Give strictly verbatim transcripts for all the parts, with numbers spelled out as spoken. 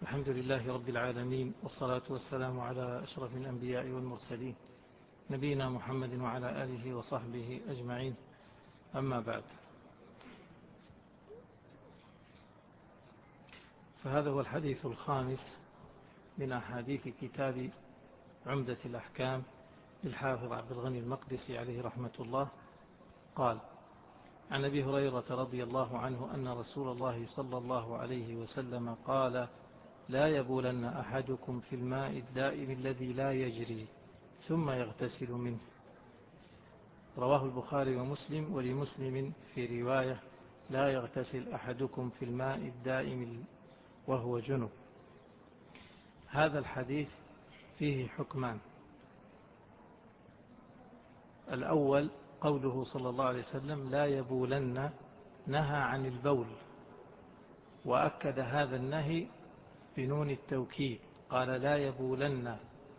الحمد لله رب العالمين، والصلاة والسلام على أشرف الأنبياء والمرسلين نبينا محمد وعلى آله وصحبه أجمعين. أما بعد، فهذا هو الحديث الخامس من أحاديث كتاب عمدة الأحكام للحافظ عبد الغني المقدسي عليه رحمة الله. قال: عن أبي هريرة رضي الله عنه أن رسول الله صلى الله عليه وسلم قال: لا يبولن أحدكم في الماء الدائم الذي لا يجري ثم يغتسل منه. رواه البخاري ومسلم، ولمسلم في رواية: لا يغتسل أحدكم في الماء الدائم وهو جنب. هذا الحديث فيه حكمان. الأول قوله صلى الله عليه وسلم: لا يبولن، نهى عن البول، وأكد هذا النهي بنون التوكيد، قال: لا يبولن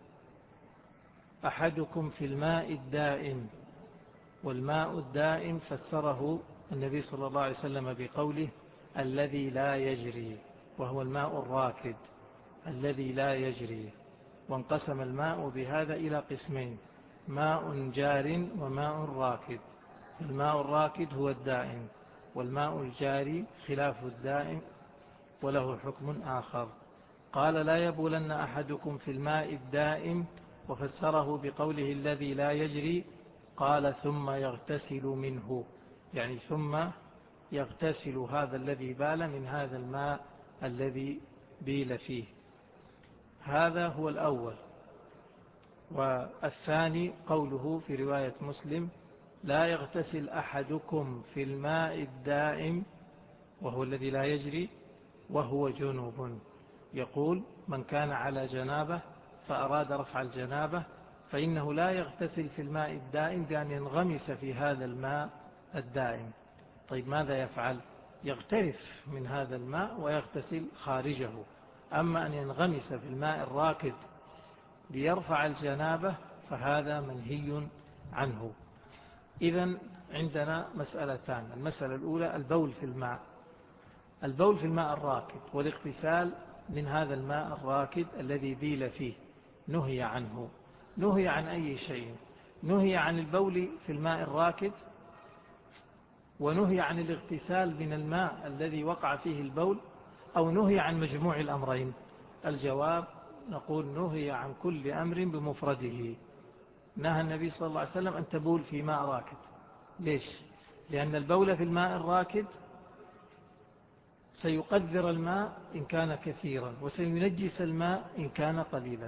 أحدكم في الماء الدائم. والماء الدائم فسره النبي صلى الله عليه وسلم بقوله: الذي لا يجري، وهو الماء الراكد الذي لا يجري. وانقسم الماء بهذا إلى قسمين: ماء جار وماء راكد. الماء الراكد هو الدائم، والماء الجاري خلاف الدائم وله حكم آخر. قال: لا يبولن أحدكم في الماء الدائم، وفسره بقوله: الذي لا يجري. قال: ثم يغتسل منه، يعني ثم يغتسل هذا الذي بال من هذا الماء الذي بيل فيه. هذا هو الأول. والثاني قوله في رواية مسلم: لا يغتسل أحدكم في الماء الدائم وهو الذي لا يجري وهو جنوب. يقول: من كان على جنابه فأراد رفع الجنابه فإنه لا يغتسل في الماء الدائم بأن ينغمس في هذا الماء الدائم. طيب، ماذا يفعل؟ يغترف من هذا الماء ويغتسل خارجه. أما أن ينغمس في الماء الراكد ليرفع الجنابه فهذا منهي عنه. إذن عندنا مسألتان: المسألة الأولى البول في الماء البول في الماء الراكد والاغتسال من هذا الماء الراكد الذي بيل فيه. نهي عنه. نهي عن أي شيء؟ نهي عن البول في الماء الراكد، ونهي عن الاغتسال من الماء الذي وقع فيه البول، أو نهي عن مجموع الأمرين؟ الجواب: نقول نهي عن كل أمر بمفرده. نهى النبي صلى الله عليه وسلم أن تبول في ماء راكد. ليش؟ لأن البول في الماء الراكد سيقذر الماء إن كان كثيرا، وسينجس الماء إن كان قليلا.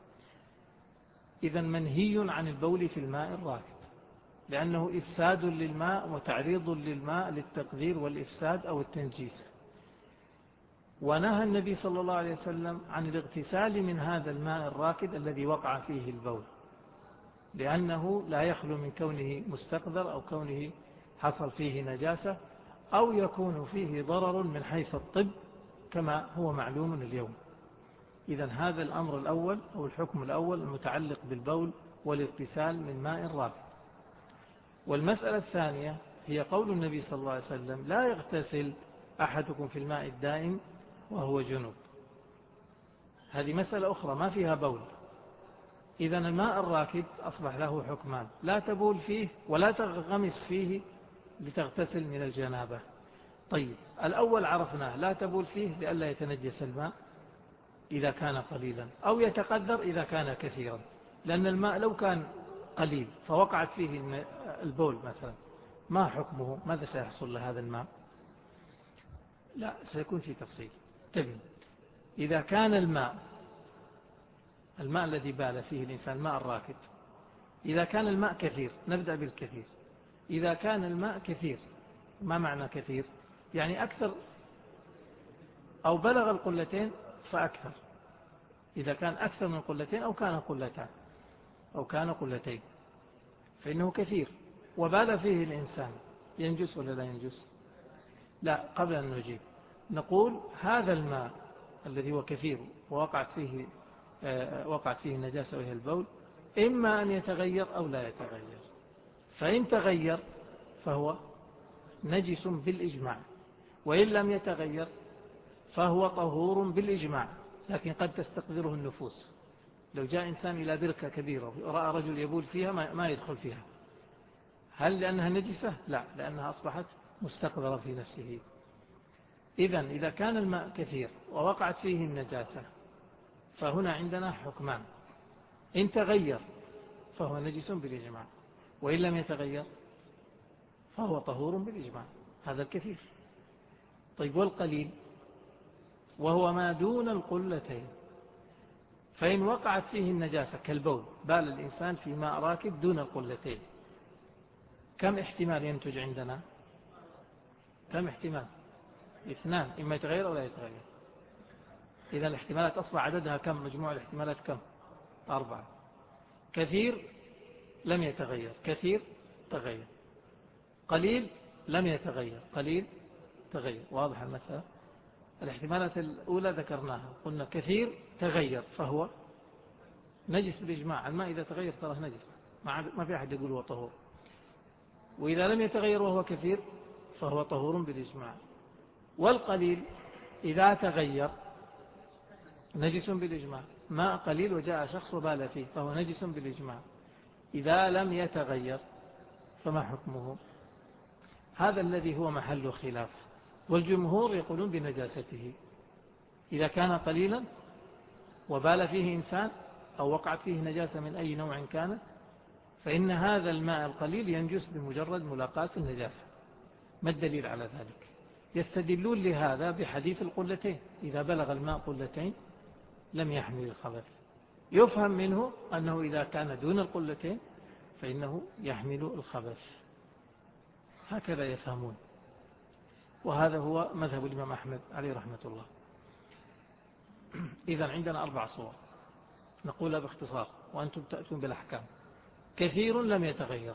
إذن منهي عن البول في الماء الراكد، لأنه إفساد للماء وتعريض للماء للتقذير والإفساد أو التنجيس. ونهى النبي صلى الله عليه وسلم عن الاغتسال من هذا الماء الراكد الذي وقع فيه البول، لأنه لا يخلو من كونه مستقذر أو كونه حصل فيه نجاسة، أو يكون فيه ضرر من حيث الطب كما هو معلوم اليوم. إذن هذا الأمر الأول أو الحكم الأول المتعلق بالبول والاغتسال من ماء راكد. والمسألة الثانية هي قول النبي صلى الله عليه وسلم: لا يغتسل أحدكم في الماء الدائم وهو جنب. هذه مسألة أخرى ما فيها بول. إذن الماء الراكد أصبح له حكمان: لا تبول فيه ولا تغمس فيه لتغتسل من الجنابة. طيب، الأول عرفناه: لا تبول فيه لئلا يتنجس الماء إذا كان قليلا، أو يتقدر إذا كان كثيرا. لأن الماء لو كان قليل فوقعت فيه البول مثلا، ما حكمه؟ ماذا سيحصل لهذا الماء؟ لا، سيكون في تفصيل. تبني إذا كان الماء الماء الذي بال فيه الإنسان الماء الراكد، إذا كان الماء كثير، نبدأ بالكثير. إذا كان الماء كثير، ما معنى كثير؟ يعني أكثر أو بلغ القلتين فأكثر. إذا كان أكثر من قلتين أو كان قلتان أو كان قلتين فإنه كثير. وبال فيه الإنسان، ينجس ولا لا ينجس؟ لا. قبل أن نجيب نقول: هذا الماء الذي هو كثير ووقعت فيه وقعت فيه النجاسة وهي البول، إما أن يتغير أو لا يتغير. فإن تغير فهو نجس بالإجماع، وإن لم يتغير فهو طهور بالإجماع، لكن قد تستقذره النفوس. لو جاء إنسان إلى بركة كبيرة ورأى رجل يبول فيها ما يدخل فيها، هل لأنها نجسة؟ لا، لأنها أصبحت مستقذرة في نفسه. إذن إذا كان الماء كثير ووقعت فيه النجاسة فهنا عندنا حكمان: إن تغير فهو نجس بالإجماع، وإن لم يتغير فهو طهور بالإجماع. هذا الكثير. طيب والقليل وهو ما دون القلتين، فإن وقعت فيه النجاسة كالبول، بال الإنسان في ماء راكد دون القلتين، كم احتمال ينتج عندنا؟ كم احتمال؟ اثنان، إما يتغير أو لا يتغير. إذا الاحتمالات أصبح عددها كم؟ مجموع الاحتمالات كم؟ أربعة. كثير لم يتغير، كثير تغير، قليل لم يتغير، قليل تغير. واضح المسألة؟ الاحتمالات الأولى ذكرناها، قلنا كثير تغير فهو نجس بالإجماع. الماء إذا تغير تراه نجس، ما في أحد يقول هو طهور. وإذا لم يتغير وهو كثير فهو طهور بالإجماع. والقليل إذا تغير نجس بالإجماع. ماء قليل وجاء شخص وبال فيه فهو نجس بالإجماع. إذا لم يتغير فما حكمه؟ هذا الذي هو محل خلاف. والجمهور يقولون بنجاسته إذا كان قليلا وبال فيه إنسان أو وقعت فيه نجاسة من أي نوع كانت، فإن هذا الماء القليل ينجس بمجرد ملاقاة النجاسة. ما الدليل على ذلك؟ يستدلون لهذا بحديث القلتين: إذا بلغ الماء قلتين لم يحمل الخبث. يفهم منه أنه إذا كان دون القلتين فإنه يحمل الخبث. هكذا يفهمون، وهذا هو مذهب الإمام أحمد عليه رحمة الله. إذن عندنا أربع صور نقولها باختصار وأنتم تأتون بالأحكام. كثير لم يتغير،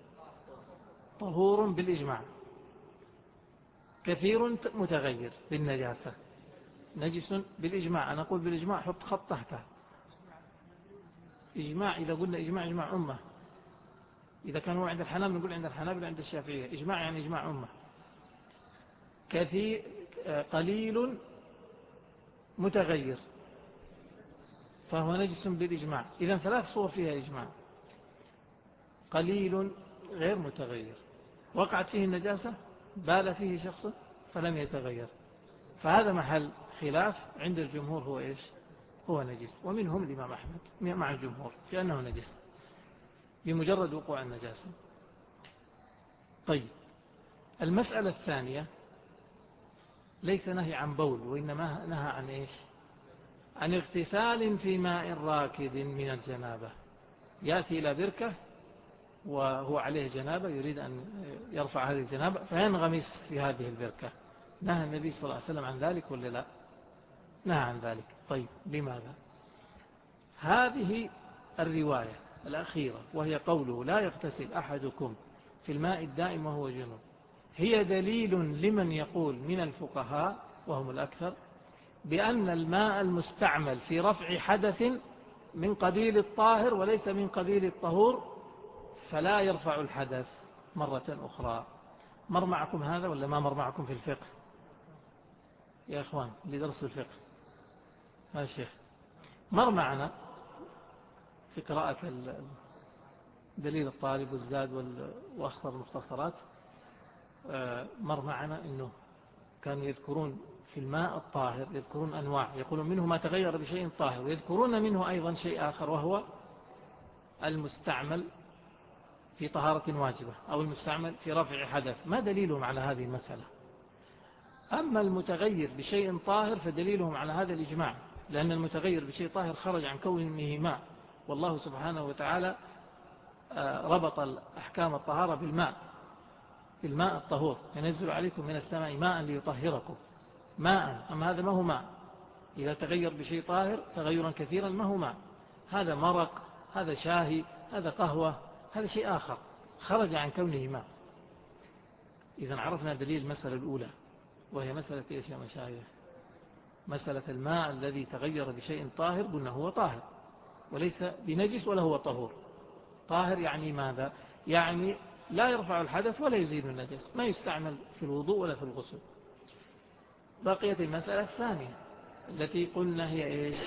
طهور بالإجماع. كثير متغير بالنجاسة، نجس بالإجماع. أنا أقول بالإجماع، حط خط تحته. إجماع إذا قلنا إجماع إجماع أمة. إذا كان هو عند الحنابلة نقول عند الحنابلة، عند الشافعية إجماع يعني إجماع أمة. كثير قليل متغير فهو نجس بالإجماع. إذن ثلاث صور فيها إجماع: قليل غير متغير، وقعت فيه النجاسة، بال فيه شخص فلم يتغير. فهذا محل خلاف عند الجمهور، هو إيش؟ هو نجس. ومنهم الإمام أحمد مع الجمهور في أنه نجس بمجرد وقوع النجاسة. طيب المسألة الثانية ليس نهي عن بول، وإنما نهى عن إيش؟ عن اغتسال في ماء راكد من الجنابة. يأتي إلى بركة وهو عليه جنابة، يريد أن يرفع هذه الجنابة فينغمس في هذه البركة. نهى النبي صلى الله عليه وسلم عن ذلك ولا لا؟ نهى عن ذلك. طيب لماذا؟ هذه الرواية الأخيرة وهي قوله لا يغتسل أحدكم في الماء الدائم وهو جنوب، هي دليل لمن يقول من الفقهاء وهم الأكثر بأن الماء المستعمل في رفع حدث من قبيل الطاهر وليس من قبيل الطهور، فلا يرفع الحدث مرة أخرى. مر معكم هذا ولا ما مر معكم في الفقه يا أخوان لدرس الفقه؟ يا شيخ مر معنا في قراءة دليل الطالب والزاد وأخصر المختصرات، مر معنا أنه كانوا يذكرون في الماء الطاهر، يذكرون أنواع، يقولون منه ما تغير بشيء طاهر، ويذكرون منه أيضا شيء آخر وهو المستعمل في طهارة واجبة أو المستعمل في رفع حدث. ما دليلهم على هذه المسألة؟ أما المتغير بشيء طاهر فدليلهم على هذا الإجماع، لأن المتغير بشيء طاهر خرج عن كونه ماء، والله سبحانه وتعالى ربط الأحكام الطهارة بالماء، بالماء الطهور، ينزل عليكم من السماء ماء ليطهركم ماء. أما هذا ما هو ماء، إذا تغير بشيء طاهر تغيرا كثيرا ما هو ماء، هذا مرق، هذا شاهي، هذا قهوة، هذا شيء آخر خرج عن كونه ماء. إذا عرفنا دليل المسألة الأولى وهي مسألة إيش يا مشايخ؟ مسألة الماء الذي تغير بشيء طاهر قلنا هو طاهر وليس بنجس ولا هو طهور. طاهر يعني ماذا؟ يعني لا يرفع الحدث ولا يزيل النجس، ما يستعمل في الوضوء ولا في الغسل. بقيت المسألة الثانية التي قلنا هي إيش؟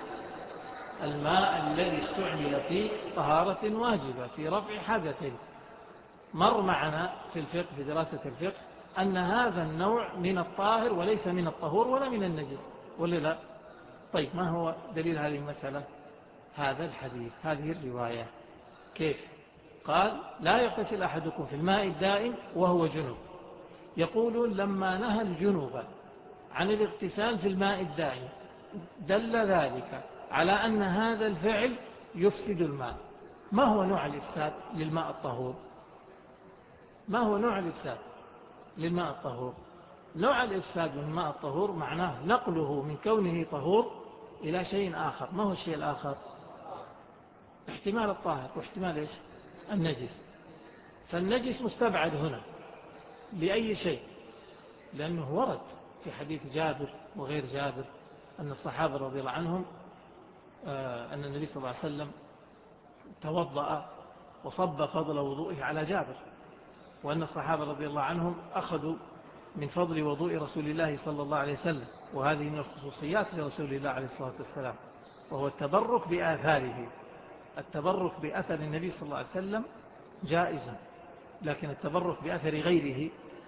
الماء الذي استعمل في طهارة واجبة في رفع حدث. مر معنا في الفقه في دراسة الفقه أن هذا النوع من الطاهر وليس من الطهور ولا من النجس، ولا لا؟ طيب ما هو دليل هذه المسألة؟ هذا الحديث، هذه الرواية. كيف؟ قال لا يغتسل أحدكم في الماء الدائم وهو جنوب. يقولون لما نهى الجنوب عن الاغتسال في الماء الدائم دل ذلك على أن هذا الفعل يفسد الماء. ما هو نوع الإفساد للماء الطهور؟ ما هو نوع الإفساد للماء الطهور؟ نوع الإفساد من الماء الطهور معناه نقله من كونه طهور إلى شيء آخر. ما هو الشيء الآخر؟ احتمال الطاهر واحتمال إيش؟ النجس. فالنجس مستبعد هنا لأي شيء، لأنه ورد في حديث جابر وغير جابر أن الصحابة رضي الله عنهم أن النبي صلى الله عليه وسلم توضأ وصب فضل وضوئه على جابر، وأن الصحابة رضي الله عنهم أخذوا من فضل وضوء رسول الله صلى الله عليه وسلم، وهذه من الخصوصيات لرسول الله عليه الصلاة والسلام، وهو التبرك بآثاره. التبرك بأثر النبي صلى الله عليه وسلم جائز، لكن التبرك بأثر غيره،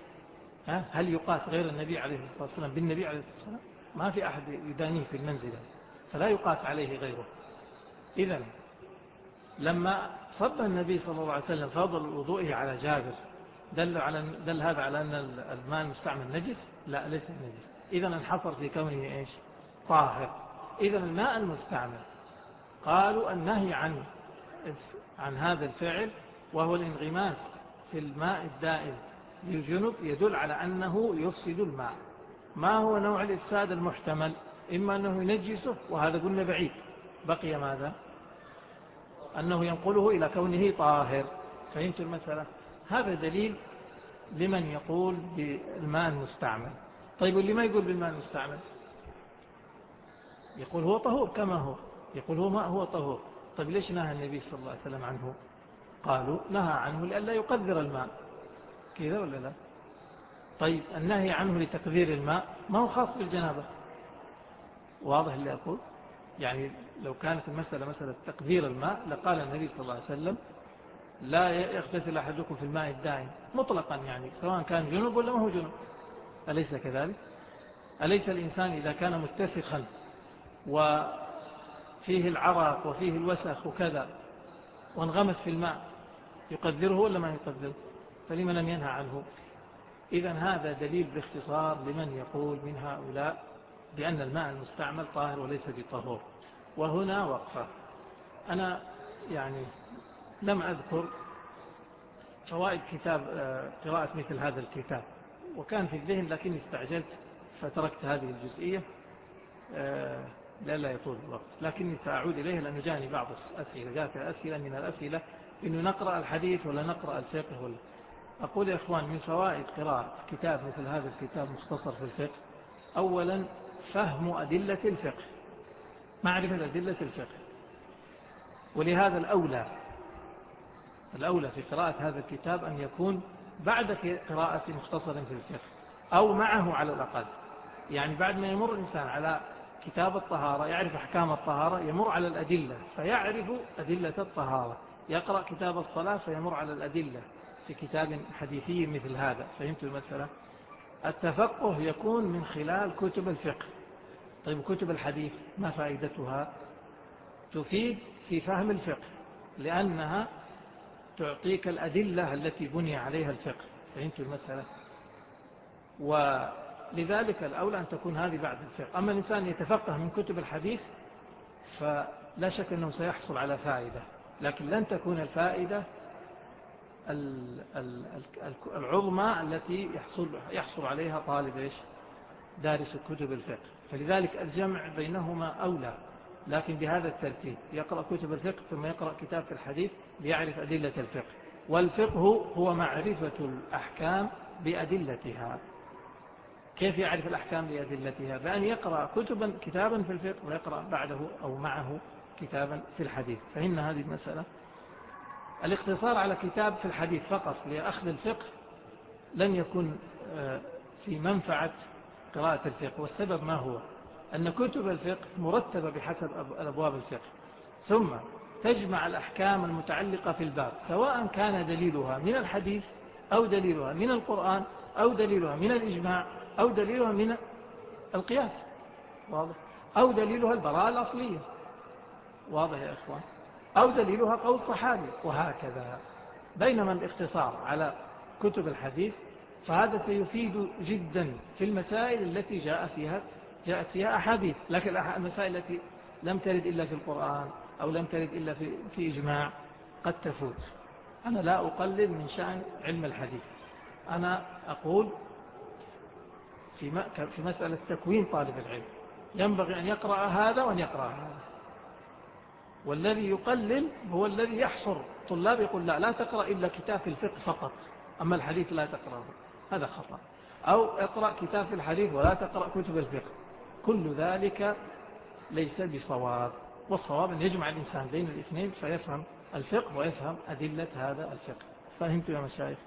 هل يقاس غير النبي عليه الصلاة والسلام بالنبي عليه الصلاة والسلام؟ ما في أحد يدانيه في المنزلة، فلا يقاس عليه غيره. إذن لما صب النبي صلى الله عليه وسلم فضل وضوئه على جابر دل, على دل هذا على أن الماء المستعمل نجس؟ لا، ليس نجس. إذن انحصر في كونه إيش؟ طاهر. إذن الماء المستعمل قالوا النهي عن عن هذا الفعل وهو الانغماس في الماء الدائم للجنب يدل على أنه يفسد الماء. ما هو نوع الإفساد المحتمل؟ إما أنه ينجسه، وهذا قلنا بعيد، بقي ماذا؟ أنه ينقله إلى كونه طاهر. فهمت المسألة؟ هذا دليل لمن يقول بالماء المستعمل. طيب واللي ما يقول بالماء المستعمل يقول هو طهور كما هو، يقول هو ماء هو طهور. طيب ليش نهى النبي صلى الله عليه وسلم عنه؟ قالوا نهى عنه لئلا يقذر الماء، كذا ولا لا؟ طيب النهي عنه لتقذير الماء ما هو خاص بالجنابة، واضح اللي أقول؟ يعني لو كانت المسألة مسألة تقذير الماء لقال النبي صلى الله عليه وسلم لا يغتسل أحدكم في الماء الدائم مطلقا، يعني سواء كان جنوب ولا ما هو جنوب. أليس كذلك؟ أليس الإنسان إذا كان متسخا وفيه العرق وفيه الوسخ وكذا وانغمس في الماء يقذره ولا ما يقذره؟ فلما لم ينهى عنه؟ إذن هذا دليل باختصار لمن يقول من هؤلاء بأن الماء المستعمل طاهر وليس بطهور. وهنا وقفة. أنا يعني لم أذكر فوائد كتاب قراءة مثل هذا الكتاب، وكان في الذهن لكني استعجلت فتركت هذه الجزئية لا لا يطول الوقت، لكني سأعود إليه لأنه جاني بعض الأسئلة، جاءت أسئلة من الأسئلة إنه نقرأ الحديث ولا نقرأ الفقه ولا. أقول يا إخوان من فوائد قراءة كتاب مثل هذا الكتاب مختصر في الفقه، أولا فهم أدلة الفقه، معرفة أدلة الفقه. ولهذا الأولى الأولى في قراءة هذا الكتاب أن يكون بعد قراءة مختصر في الفقه أو معه على الأقل. يعني بعد ما يمر الإنسان على كتاب الطهارة يعرف أحكام الطهارة، يمر على الأدلة فيعرف أدلة الطهارة، يقرأ كتاب الصلاة فيمر على الأدلة في كتاب حديثي مثل هذا. فهمت المسألة؟ التفقه يكون من خلال كتب الفقه. طيب كتب الحديث ما فائدتها؟ تفيد في فهم الفقه لأنها تعطيك الأدلة التي بني عليها الفقه. فهمت المسألة؟ ولذلك الأولى أن تكون هذه بعد الفقه. أما الإنسان يتفقه من كتب الحديث فلا شك أنه سيحصل على فائدة، لكن لن تكون الفائدة العظمى التي يحصل, يحصل عليها طالب إيش؟ دارس كتب الفقه. فلذلك الجمع بينهما أولى، لكن بهذا الترتيب يقرأ كتب الفقه ثم يقرأ كتاب في الحديث ليعرف أدلة الفقه. والفقه هو معرفة الأحكام بأدلتها. كيف يعرف الأحكام بأدلتها؟ بأن يقرأ كتبا كتابا في الفقه ويقرأ بعده أو معه كتابا في الحديث. فهمنا هذه المسألة؟ الاقتصار على كتاب في الحديث فقط لأخذ الفقه لن يكون في منفعة قراءة الفقه. والسبب ما هو؟ أن كتب الفقه مرتبة بحسب أبواب الفقه، ثم تجمع الأحكام المتعلقة في الباب، سواء كان دليلها من الحديث أو دليلها من القرآن أو دليلها من الإجماع أو دليلها من القياس، واضح؟ أو دليلها البراءة الأصلية، واضح يا إخوان؟ أو دليلها قول صحابي، وهكذا. بينما الاختصار على كتب الحديث فهذا سيفيد جدا في المسائل التي جاء فيها جاءت فيها أحاديث، لكن المسائل التي لم ترد إلا في القرآن أو لم ترد إلا في, في إجماع قد تفوت. أنا لا أقلل من شأن علم الحديث، أنا أقول في في مسألة تكوين طالب العلم ينبغي أن يقرأ هذا وأن يقرأ هذا. والذي يقلل هو الذي يحصر طلاب يقول لا لا تقرأ إلا كتاب في الفقه فقط، أما الحديث لا تقرأه، هذا خطأ. أو اقرأ كتاب في الحديث ولا تقرأ كتب الفقه، كل ذلك ليس بصواب. والصواب أن يجمع الإنسان بين الاثنين فيفهم الفقه ويفهم أدلة هذا الفقه. فهمت يا مشايخ؟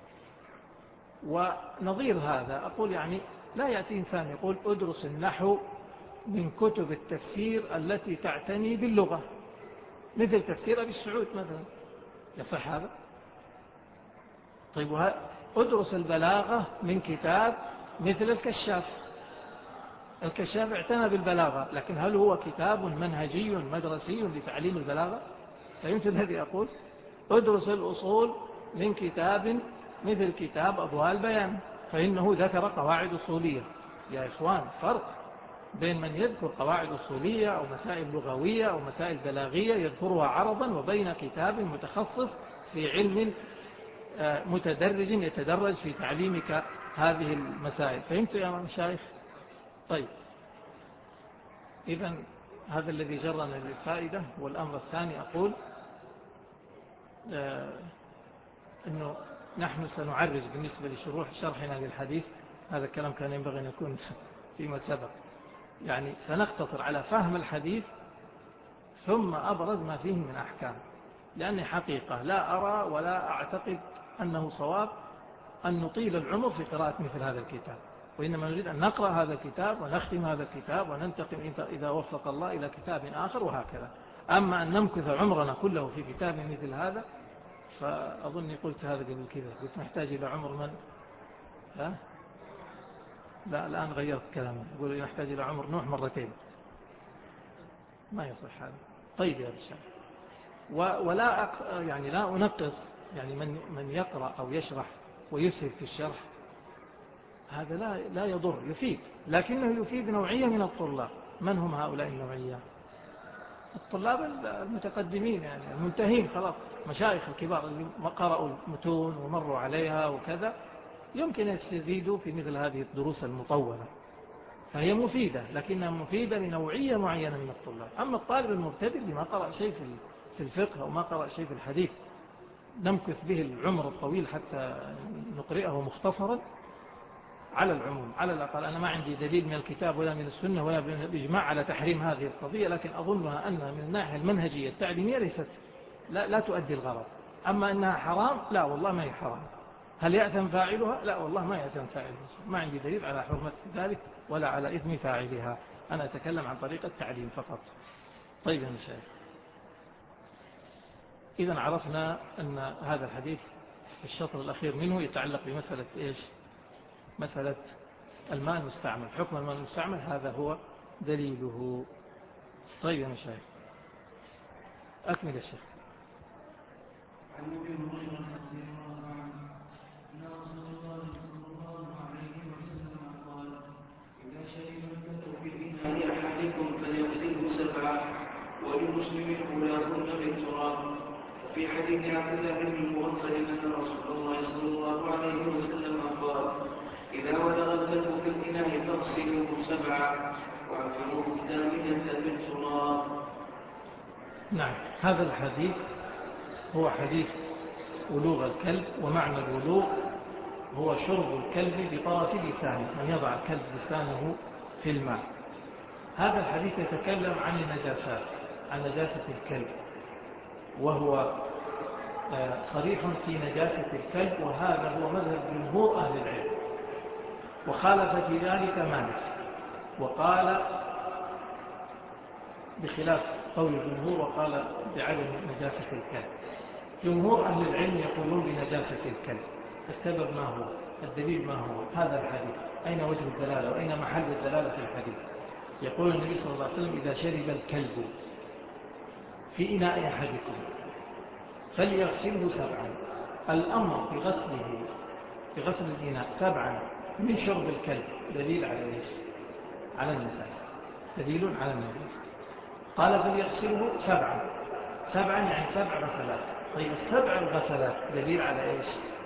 ونظير هذا أقول يعني لا يأتي إنسان يقول أدرس النحو من كتب التفسير التي تعتني باللغة، مثل تفسير أبي السعود مثلا، يصح هذا؟ طيب أدرس البلاغة من كتاب مثل الكشاف. الكشاف اعتنى بالبلاغة، لكن هل هو كتاب منهجي مدرسي لتعليم البلاغة؟ فهمت الذي أقول؟ أدرس الأصول من كتاب مثل كتاب أضواء البيان، فإنه ذكر قواعد أصولية. يا إخوان، فرق بين من يذكر قواعد أصولية أو مسائل لغوية أو مسائل بلاغية يذكرها عرضا، وبين كتاب متخصص في علم متدرج يتدرج في تعليمك هذه المسائل. فهمت يا مشايخ؟ طيب، إذن هذا الذي جرنا للفائدة. والأمر الثاني أقول آه أنه نحن سنعرج بالنسبة لشروح شرحنا للحديث، هذا الكلام كان ينبغي أن يكون فيما سبق، يعني سنختصر على فهم الحديث ثم أبرز ما فيه من أحكام، لأني حقيقة لا أرى ولا أعتقد أنه صواب أن نطيل العمر في قراءة مثل هذا الكتاب، وإنما نريد أن نقرأ هذا الكتاب ونختم هذا الكتاب وننتقل إذا وفق الله إلى كتاب آخر وهكذا. أما أن نمكث عمرنا كله في كتاب مثل هذا فأظني قلت هذا قبل كذا، قلت نحتاج إلى عمر من ها؟ لا، الآن غيرت كلامي، أقول نحتاج إلى عمر نوح مرتين، ما يصح هذا. طيب يا بشار، ولا أق... يعني لا أنقص يعني من من يقرأ أو يشرح ويسهل في الشرح، هذا لا لا يضر، يفيد، لكنه يفيد نوعية من الطلاب. من هم هؤلاء النوعية؟ الطلاب المتقدمين، يعني المنتهين خلاص، مشايخ الكبار اللي قرأوا المتون ومروا عليها وكذا، يمكن يستزيدوا في مثل هذه الدروس المطولة، فهي مفيدة، لكنها مفيدة لنوعية معينة من الطلاب. أما الطالب المبتدئ اللي ما قرأ شيء في الفقه أو ما قرأ شيء في الحديث نمكث به العمر الطويل حتى نقرئه مختصرا، على العموم على الأقل أنا ما عندي دليل من الكتاب ولا من السنة ولا من الإجماع على تحريم هذه القضية، لكن أظنها أنها من الناحية المنهجية التعليمية ليست لا, لا تؤدي الغرض. أما أنها حرام، لا والله ما هي حرام. هل يأثم فاعلها؟ لا والله ما يأثم فاعلها، ما عندي دليل على حرمة ذلك ولا على إثم فاعلها، أنا أتكلم عن طريقة التعليم فقط. طيب يا مشايخ، إذن عرفنا أن هذا الحديث في الشطر الأخير منه يتعلق بمسألة إيش؟ مسألة الماء المستعمل، حكم الماء المستعمل، هذا هو دليله. طيب يا مشايخ، أكمل يا شيخ. عن ابي هريره رضي الله عنه ان رسول الله صلى الله عليه وسلم قال: اذا شرب الكلب في اناء احدكم فليغسله سبعا ولمسلم اولاهن بالتراب. وفي حديث عبد الله بن المغفل ان رسول الله صلى الله عليه وسلم قال: اذا ولغ الكلب في الاناء فاغسلوه سبعا واعفروه الثامنه بالتراب. نعم، هذا الحديث هو حديث ولوغ الكلب، ومعنى الولوغ هو شرب الكلب بطرف لسانه، من يضع الكلب لسانه في الماء. هذا الحديث يتكلم عن النجاسات، عن نجاسة الكلب، وهو صريح في نجاسة الكلب، وهذا هو مذهب جمهور أهل العلم، وخالف في ذلك مالك. وقال بخلاف قول الجمهور وقال بعدم نجاسة الكلب. جمهور أهل العلم يقولون بنجاسة الكلب. السبب ما هو؟ الدليل ما هو؟ هذا الحديث أين وجه الدلالة وأين محل الدلالة في الحديث؟ يقول النبي صلى الله عليه وسلم إذا شرب الكلب في إناء أحدكم فليغسله سبعا. الأمر بغسله بغسل الإناء سبعا من شرب الكلب دليل على ايش؟ على النجاسة، دليل على النجاسة. قال فليغسله سبعا، سبعا يعني سبع غسلات. طيب السبع الغسلات دليل على ايش؟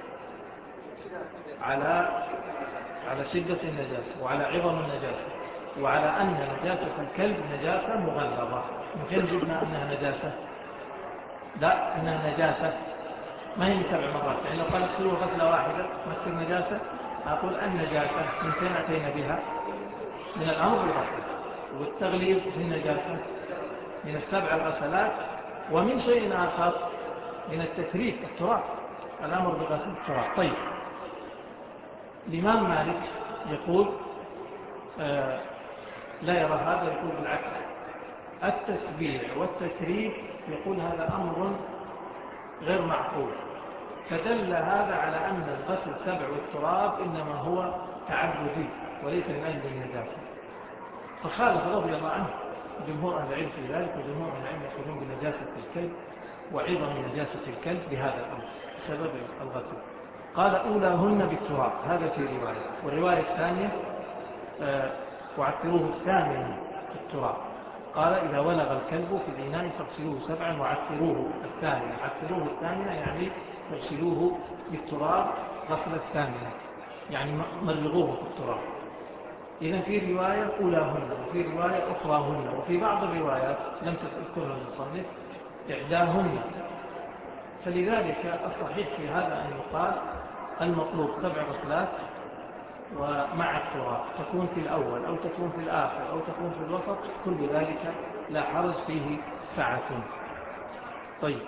على على شدة النجاسة وعلى عظم النجاسة وعلى أن نجاسة الكلب نجاسة مغلظة. من فين جبنا أنها نجاسة؟ لا، أنها نجاسة ما هي سبع مرات. يعني لو قال اغسلوه غسلة واحدة ما تصير نجاسة. أقول النجاسة من فين أتينا بها؟ من الأمر بالغسل، والتغليظ في النجاسة من السبع الغسلات، ومن شيء آخر من التكريك التراب، الأمر بغسل التراب. طيب الإمام مالك يقول آه لا يرى هذا، يقول بالعكس التسبيع والتكريك، يقول هذا أمر غير معقول. فدل هذا على أن الغسل السبع والتراب إنما هو تعبدي وليس من أجل النجاسة. فخالف رضي الله عنه جمهور أهل العلم في ذلك، وجمهور أهل العلم يقولون بنجاسة الكلب وعظم نجاسة الكلب بهذا الأمر بسبب الغسل. قال أولاهن بالتراب، هذا في رواية. والرواية الثانية آه وعثروه الثامن في التراب. قال إذا ولغ الكلب في الإناء فاغسلوه سبعا وعثروه الثامنة. عثروه الثامنة يعني اغسلوه بالتراب غسل الثامنة، يعني مرغوه في التراب. إذن في رواية أولاهن وفي رواية أخراهن، وفي بعض الروايات لم تذكرها المصنف إحداهن. فلذلك الصحيح في هذا أن يقال المطلوب سبع غسلات ومع التراب، تكون في الأول أو تكون في الآخر أو تكون في الوسط، كل ذلك لا حرج فيه سعة. طيب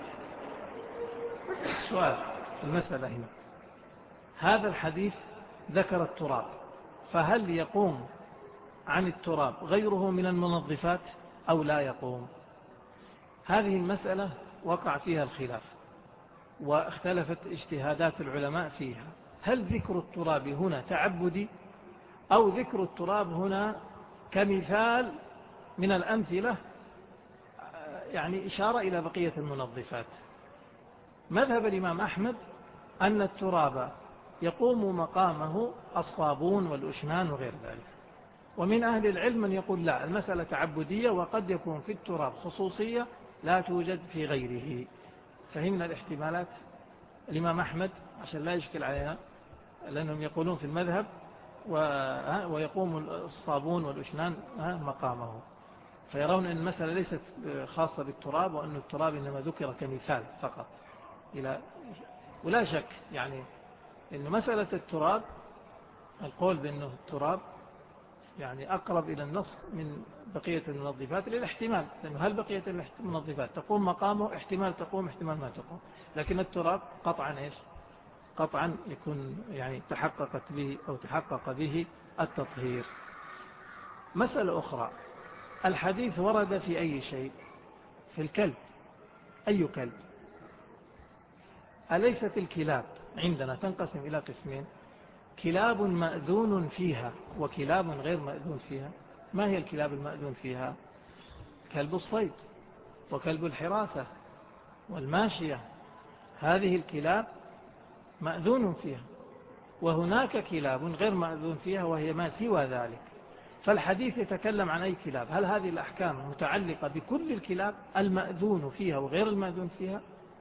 سؤال المسألة هنا، هذا الحديث ذكر التراب، فهل يقوم عن التراب غيره من المنظفات أو لا يقوم؟ هذه المسألة وقع فيها الخلاف واختلفت اجتهادات العلماء فيها. هل ذكر التراب هنا تعبدي أو ذكر التراب هنا كمثال من الأمثلة، يعني إشارة إلى بقية المنظفات؟ مذهب الإمام أحمد أن التراب يقوم مقامه الصابون والأشنان وغير ذلك، ومن أهل العلم من يقول لا، المسألة تعبدية وقد يكون في التراب خصوصية لا توجد في غيره. فهمنا الاحتمالات؟ الإمام أحمد عشان لا يشكل علينا، لأنهم يقولون في المذهب ويقوم الصابون والأشنان مقامه، فيرون أن المسألة ليست خاصة بالتراب، وأن التراب إنما ذكر كمثال فقط. إلى ولا شك يعني أن مسألة التراب، القول بأنه التراب يعني أقرب إلى النص من بقية المنظفات للاحتمال، لأنه هل بقية المنظفات تقوم مقامه؟ احتمال تقوم احتمال ما تقوم، لكن التراب قطعا إيش؟ قطعا يكون يعني تحققت به أو تحقق به التطهير. مسألة أخرى، الحديث ورد في أي شيء؟ في الكلب. أي كلب؟ أليست الكلاب عندنا تنقسم إلى قسمين، كلاب مأذون فيها وكلاب غير مأذون فيها؟ ما هي الكلاب المأذون فيها؟ كلب الصيد وكلب الحراسة والماشية، هذه الكلاب مأذون فيها، وهناك كلاب غير مأذون فيها وهي ما سوى ذلك. فالحديث يتكلم عن أي كلاب؟ هل هذه الأحكام متعلقة بكل الكلاب المأذون فيها وغير المأذون فيها،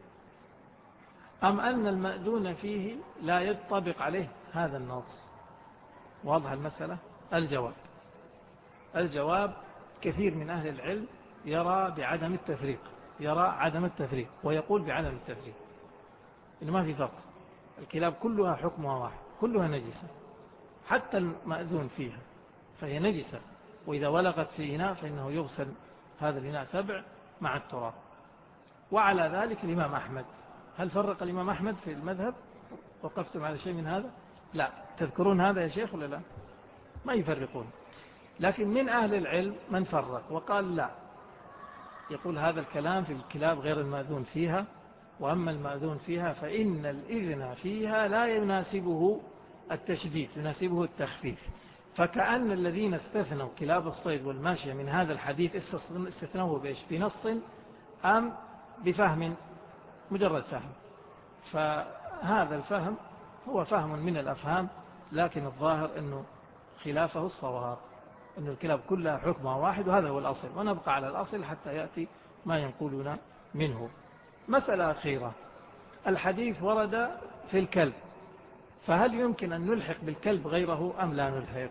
أم أن المأذون فيه لا يطبق عليه هذا النص؟ واضح المسألة؟ الجواب الجواب كثير من أهل العلم يرى بعدم التفريق، يرى عدم التفريق ويقول بعدم التفريق، إنه ما في فرق، الكلاب كلها حكمها واحد، كلها نجسة، حتى المأذون فيها فهي نجسة، وإذا ولغت في إناء فإنه يغسل هذا الإناء سبع مع التراب. وعلى ذلك الإمام أحمد، هل فرق الإمام أحمد في المذهب؟ وقفتم على شيء من هذا؟ لا. تذكرون هذا يا شيخ ولا لا؟ ما يفرقون. لكن من أهل العلم من فرق وقال لا، يقول هذا الكلام في الكلاب غير المأذون فيها، وأما المأذون فيها فإن الإذن فيها لا يناسبه التشديد، يناسبه التخفيف. فكأن الذين استثنوا كلاب الصيد والماشية من هذا الحديث استثنوه بإيش؟ بنص أم بفهم، مجرد فهم. فهذا الفهم هو فهم من الأفهام، لكن الظاهر أنه خلافه الصواب، أن الكلاب كلها حكمها واحد، وهذا هو الأصل، ونبقى على الأصل حتى يأتي ما ينقلنا منه. مسألة أخيرة، الحديث ورد في الكلب، فهل يمكن أن نلحق بالكلب غيره أم لا نلحق؟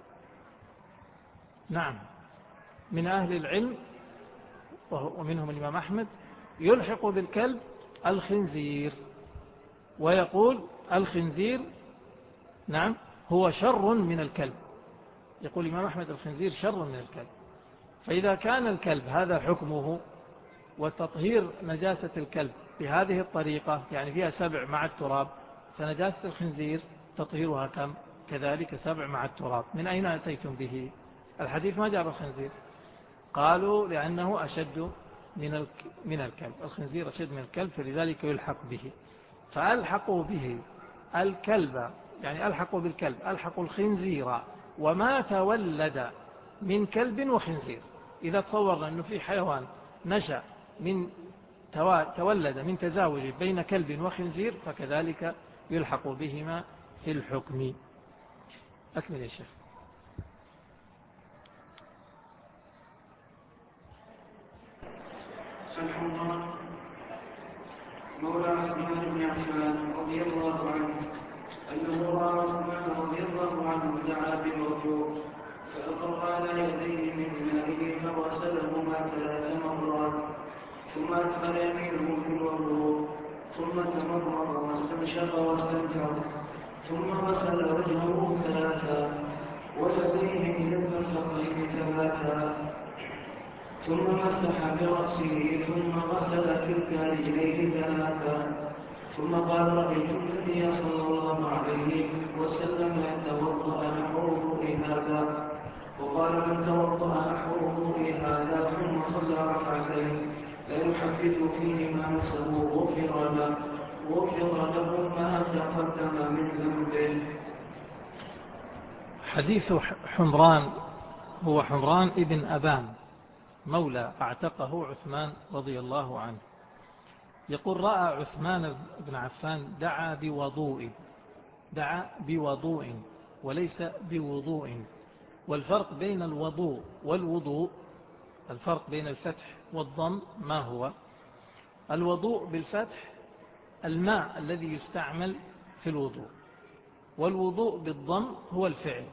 نعم، من أهل العلم ومنهم الإمام أحمد يلحق بالكلب الخنزير، ويقول الخنزير نعم هو شر من الكلب، يقول الإمام أحمد الخنزير شر من الكلب. فإذا كان الكلب هذا حكمه، وتطهير نجاسة الكلب بهذه الطريقة يعني فيها سبع مع التراب، فنجاسة الخنزير تطهيرها كم؟ كذلك سبع مع التراب. من أين أتيتم به؟ الحديث ما جاب الخنزير، قالوا لأنه أشد من من الكلب، الخنزير أشد من الكلب فلذلك يلحق به. فألحقوا به الكلب، يعني ألحقوا بالكلب ألحقوا الخنزير وما تولد من كلب وخنزير. إذا تصورنا أنه في حيوان نشأ من تولد من تزاوج بين كلب وخنزير فكذلك يلحق بهما في الحكم. أكمل يا شيخ. سبحان مولى عثمان بن عفان رضي الله عنه أنه رأى عثمان رضي الله عنه دعا بالوضوء فأفرغ على يديه من إنائه فغسلهما ثلاث مرات، ثم أدخل يمينه في الوضوء، ثم تمضمض واستنشق واستنثر، ثم غسل وجهه ثلاثا ويديه إلى المرفقين ثلاثا، ثم مسح برأسه، ثم غسل كلتا رجليه ثلاثا، ثم قال رأيت النبي صلى الله عليه وسلم يتوضأ نحو وضوء هذا. وقال من توضأ نحو وضوء هذا ثم صلى ركعتين لا يحدث فيهما نفسه غفر له غفر له ما تقدم من ذنبه. حديث حمران هو حمران ابن أبان مولى اعتقه عثمان رضي الله عنه، يقول رأى عثمان بن عفان دعا بوضوء، دعا بوضوء وليس بوضوء. والفرق بين الوضوء والوضوء، الفرق بين الفتح والضم ما هو؟ الوضوء بالفتح الماء الذي يستعمل في الوضوء، والوضوء بالضم هو الفعل،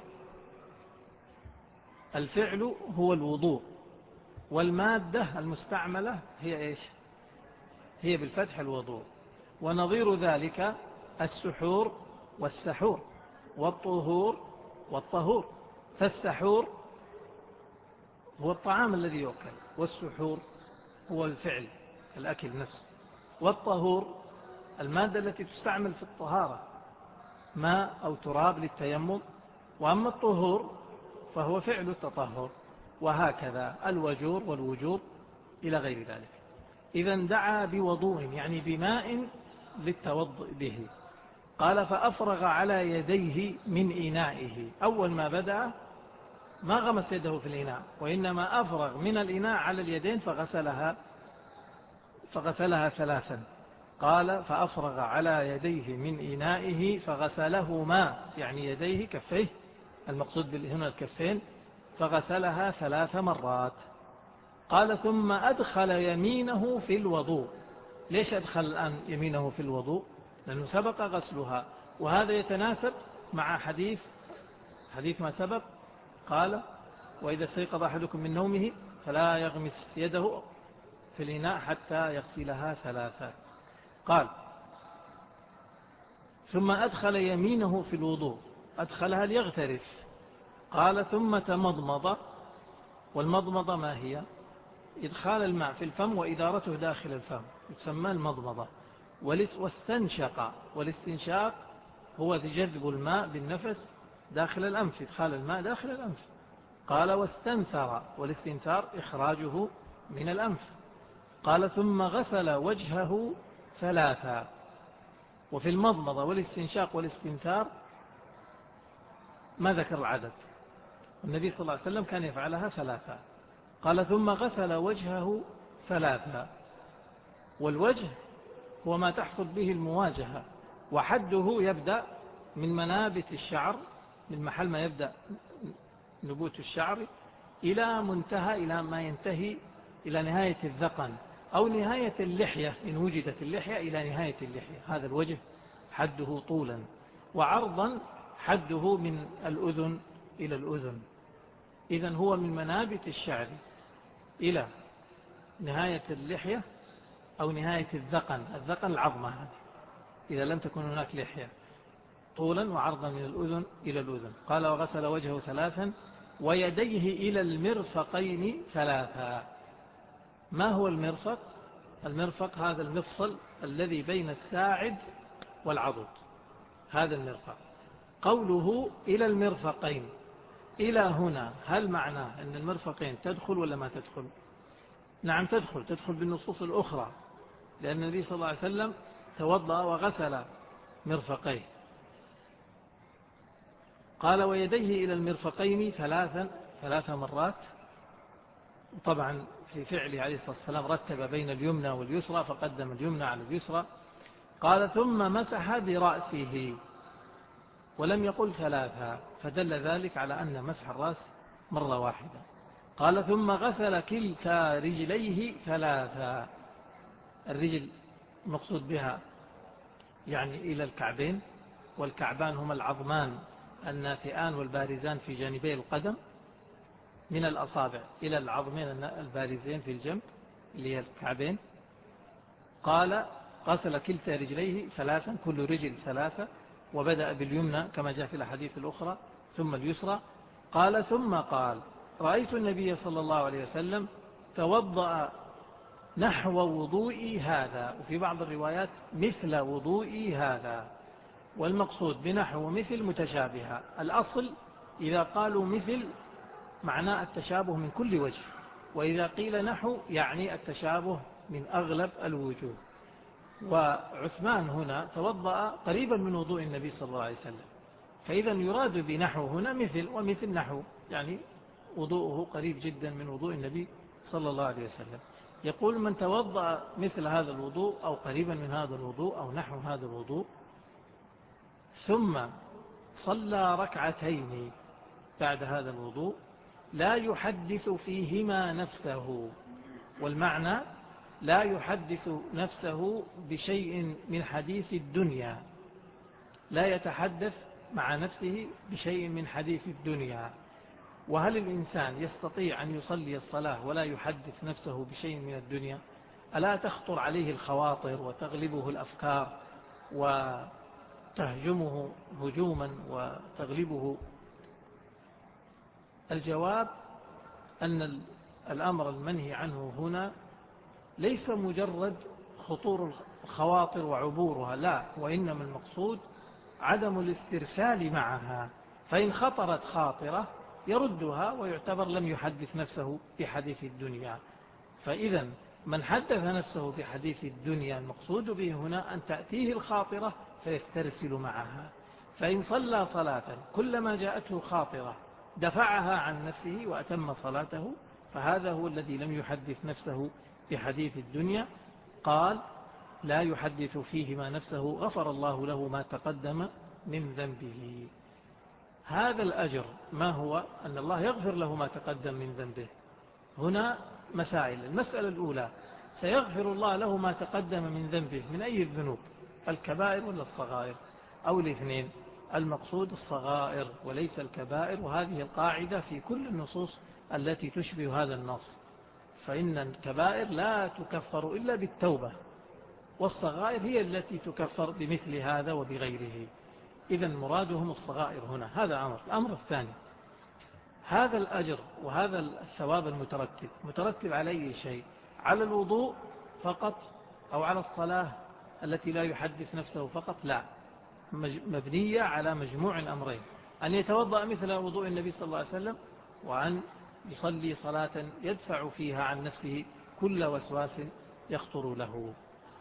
الفعل هو الوضوء، والمادة المستعملة هي إيش؟ هي بالفتح الوضوء. ونظير ذلك السحور والسحور والطهور والطهور. فالسحور هو الطعام الذي يؤكل، والسحور هو الفعل الأكل نفسه، والطهور المادة التي تستعمل في الطهارة ماء أو تراب للتيمم، وأما الطهور فهو فعل التطهر، وهكذا الوجور والوجوب إلى غير ذلك. إذا دعا بوضوء يعني بماء للتوضؤ به. قال فأفرغ على يديه من إنائه، أول ما بدأ ما غمس يده في الإناء، وإنما أفرغ من الإناء على اليدين فغسلها فغسلها ثلاثا. قال فأفرغ على يديه من إنائه فغسلهما، يعني يديه كفيه، المقصود هنا الكفين، فغسلها ثلاث مرات. قال ثم أدخل يمينه في الوضوء. ليش أدخل الآن يمينه في الوضوء؟ لأنه سبق غسلها، وهذا يتناسب مع حديث حديث ما سبق. قال وإذا استيقظ أحدكم من نومه فلا يغمس يده في الإناء حتى يغسلها ثلاثة. قال ثم أدخل يمينه في الوضوء، أدخلها ليغترف. قال ثم تمضمض، والمضمضة ما هي؟ إدخال الماء في الفم وإدارته داخل الفم، يسمى المضمضة. واستنشق، والاستنشاق هو جذب الماء بالنفس داخل الأنف، إدخال الماء داخل الأنف. قال واستنثر، والاستنثار إخراجه من الأنف. قال ثم غسل وجهه ثلاثا. وفي المضمضة والاستنشاق والاستنثار ما ذكر العدد، النبي صلى الله عليه وسلم كان يفعلها ثلاثا. قال ثم غسل وجهه ثلاثا، والوجه هو ما تحصل به المواجهة، وحده يبدأ من منابت الشعر، من محل ما يبدأ نبوت الشعر إلى منتهى، إلى ما ينتهي إلى نهاية الذقن أو نهاية اللحية إن وجدت اللحية، إلى نهاية اللحية. هذا الوجه حده طولا، وعرضا حده من الأذن إلى الأذن. إذن هو من منابت الشعر إلى نهاية اللحية أو نهاية الذقن. الذقن العظمة هذه إذا لم تكن هناك لحية، طولا وعرضا من الأذن إلى الأذن. قال وغسل وجهه ثلاثا ويديه إلى المرفقين ثلاثا. ما هو المرفق؟ المرفق هذا المفصل الذي بين الساعد والعضد، هذا المرفق. قوله إلى المرفقين، إلى هنا هل معناه أن المرفقين تدخل ولا ما تدخل؟ نعم تدخل، تدخل بالنصوص الأخرى، لأن النبي صلى الله عليه وسلم توضأ وغسل مرفقيه. قال ويديه إلى المرفقين ثلاثا، ثلاث مرات. طبعا في فعله عليه الصلاة والسلام رتب بين اليمنى واليسرى فقدم اليمنى على اليسرى. قال ثم مسح برأسه ولم يقل ثلاثا، فدل ذلك على أن مسح الرأس مرة واحدة. قال ثم غسل كلتا رجليه ثلاثا. الرجل مقصود بها يعني إلى الكعبين، والكعبان هما العظمان الناتئان والبارزان في جانبي القدم، من الأصابع إلى العظمين البارزين في الجنب اللي هي الكعبين. قال غسل كلتا رجليه ثلاثا، كل رجل ثلاثة، وبدأ باليمنى كما جاء في الحديث الأخرى ثم اليسرى. قال ثم قال رأيت النبي صلى الله عليه وسلم توضأ نحو وضوئي هذا، وفي بعض الروايات مثل وضوئي هذا. والمقصود بنحو ومثل متشابهة. الأصل إذا قالوا مثل معناه التشابه من كل وجه، وإذا قيل نحو يعني التشابه من أغلب الوجوه. وعثمان هنا توضأ قريبا من وضوء النبي صلى الله عليه وسلم، فإذا يراد بنحو هنا مثل، ومثل نحو يعني وضوءه قريب جدا من وضوء النبي صلى الله عليه وسلم. يقول من توضأ مثل هذا الوضوء أو قريبا من هذا الوضوء أو نحو هذا الوضوء ثم صلى ركعتين بعد هذا الوضوء لا يحدث فيهما نفسه. والمعنى لا يحدث نفسه بشيء من حديث الدنيا، لا يتحدث مع نفسه بشيء من حديث الدنيا. وهل الإنسان يستطيع أن يصلي الصلاة ولا يحدث نفسه بشيء من الدنيا؟ ألا تخطر عليه الخواطر وتغلبه الأفكار وتهجمه هجوما وتغلبه؟ الجواب أن الأمر المنهي عنه هنا ليس مجرد خطور الخواطر وعبورها، لا، وإنما المقصود عدم الاسترسال معها. فإن خطرت خاطرة يردها ويعتبر لم يحدث نفسه بحديث الدنيا. فإذا من حدث نفسه بحديث الدنيا المقصود به هنا أن تأتيه الخاطرة فيسترسل معها. فإن صلى صلاة كلما جاءته خاطرة دفعها عن نفسه وأتم صلاته، فهذا هو الذي لم يحدث نفسه بحديث الدنيا. قال لا يحدث فيهما نفسه غفر الله له ما تقدم من ذنبه. هذا الأجر ما هو؟ أن الله يغفر له ما تقدم من ذنبه. هنا مسائل. المسألة الأولى سيغفر الله له ما تقدم من ذنبه من أي الذنوب؟ الكبائر ولا الصغائر أو الاثنين؟ المقصود الصغائر وليس الكبائر، وهذه القاعدة في كل النصوص التي تشبه هذا النص. فإن الكبائر لا تكفر إلا بالتوبة، والصغائر هي التي تكفر بمثل هذا وبغيره. إذن مرادهم الصغائر هنا. هذا أمر. الأمر الثاني هذا الأجر وهذا الثواب المترتب مترتب على أي شيء؟ على الوضوء فقط أو على الصلاة التي لا يحدث نفسه فقط؟ لا، مبنية على مجموع الأمرين. أن يتوضأ مثل وضوء النبي صلى الله عليه وسلم وأن يصلي صلاة يدفع فيها عن نفسه كل وسواس يخطر له.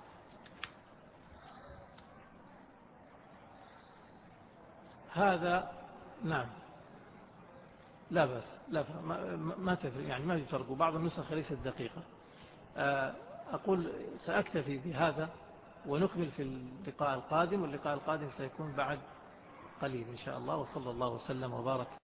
هذا نعم لا بس لا ما, ما تفرق يعني ما في فرق، وبعض النسخ ليست دقيقة. أقول سأكتفي بهذا ونكمل في اللقاء القادم، واللقاء القادم سيكون بعد قليل إن شاء الله. وصلى الله وسلم وبارك.